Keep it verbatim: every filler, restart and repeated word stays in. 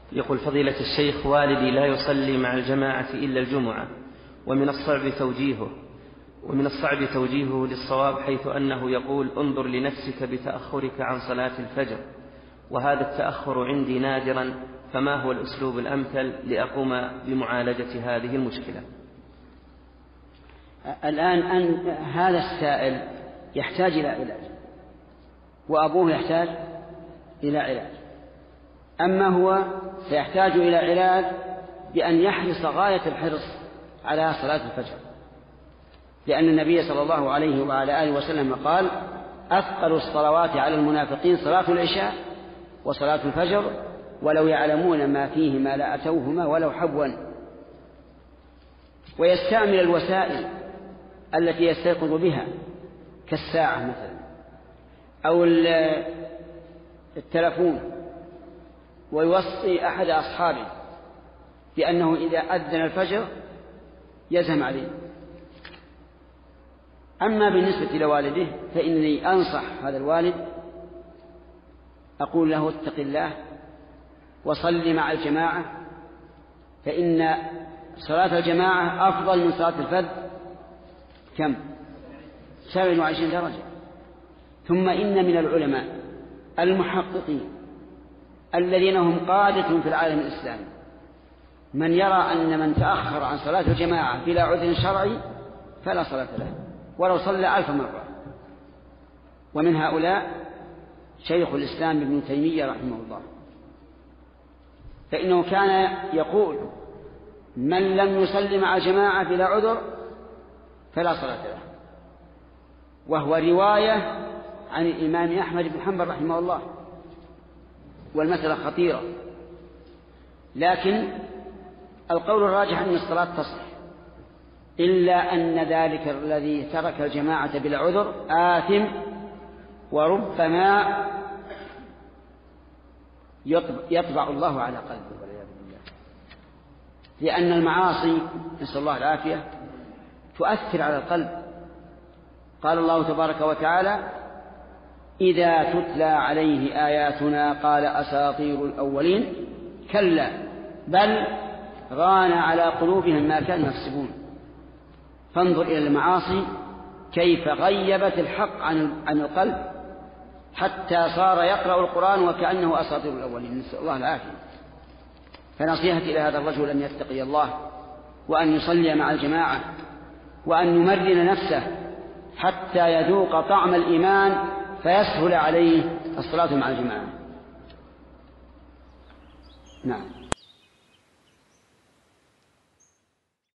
يقول فضيلة الشيخ والدي لا يصلي مع الجماعة إلا الجمعة، ومن الصعب توجيهه ومن الصعب توجيهه للصواب، حيث أنه يقول انظر لنفسك بتأخرك عن صلاة الفجر، وهذا التأخر عندي نادرا، فما هو الأسلوب الأمثل لأقوم بمعالجة هذه المشكلة؟ الآن أن هذا السائل يحتاج إلى علاج، وأبوه يحتاج إلى علاج. أما هو سيحتاج إلى علاج بأن يحرص غاية الحرص على صلاة الفجر، لأن النبي صلى الله عليه وعلى آله وسلم قال أثقل الصلوات على المنافقين صلاة العشاء وصلاة الفجر، ولو يعلمون ما فيهما لأتوهما ولو حبوا. ويستعمل الوسائل التي يستيقظ بها كالساعة مثلا أو التلفون، ويوصي أحد أصحابه بأنه إذا أذن الفجر يزهم عليه. أما بالنسبة لوالده فإني أنصح هذا الوالد، أقول له اتق الله وصل مع الجماعة، فإن صلاة الجماعة أفضل من صلاة الفرد كم؟ سبع وعشرين درجة. ثم إن من العلماء المحققين الذين هم قادة في العالم الإسلامي من يرى أن من تأخر عن صلاة الجماعة بلا عذر شرعي فلا صلاة له ولو صلى ألف مرة. ومن هؤلاء شيخ الإسلام ابن تيمية رحمه الله، فإنه كان يقول من لم يصلي مع جماعة بلا عذر فلا صلاة له، وهو رواية عن الإمام أحمد بن حنبل رحمه الله، والمسألة خطيرة. لكن القول الراجح أن الصلاة تصح، إلا أن ذلك الذي ترك الجماعة بلا عذر آثم، وربما يطبع الله على قلبه والعياذ بالله، لأن المعاصي نسأل الله العافية تؤثر على القلب. قال الله تبارك وتعالى إذا تتلى عليه آياتنا قال أساطير الأولين كلا بل ران على قلوبهم ما كانوا يكسبون. فانظر إلى المعاصي كيف غيبت الحق عن عن القلب حتى صار يقرأ القرآن وكأنه أساطير الأولين، نسأل الله العافية. فنصيحتي إلى هذا الرجل أن يتقي الله وأن يصلي مع الجماعة وأن يمرن نفسه حتى يذوق طعم الإيمان فيسهل عليه الصلاة مع الجماعة. نعم.